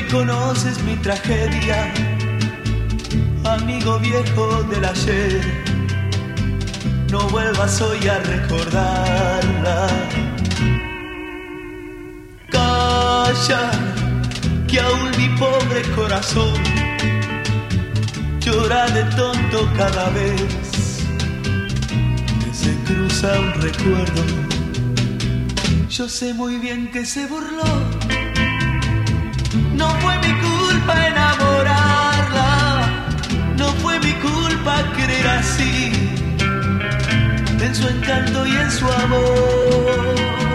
conoces mi tragedia, amigo viejo del ayer, no vuelvas hoy a recordarla. Calla, que aún mi pobre corazón llora de tonto cada vez que se cruza un recuerdo. Yo sé muy bien que se burló, no fue mi culpa enamorarla, no fue mi culpa querer así, en su encanto y en su amor.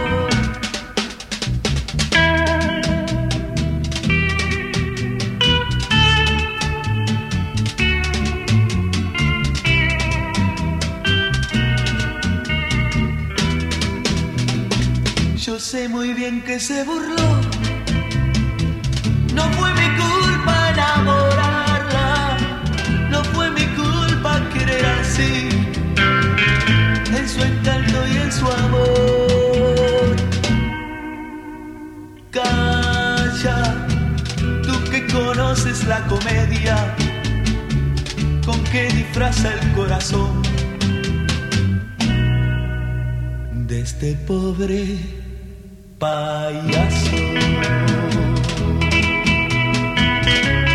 Yo sé muy bien que se burló, no fue mi culpa enamorarla, no fue mi culpa querer así, en su encanto y en su amor. Calla, tú que conoces la comedia, con que disfraza el corazón de este pobre payaso.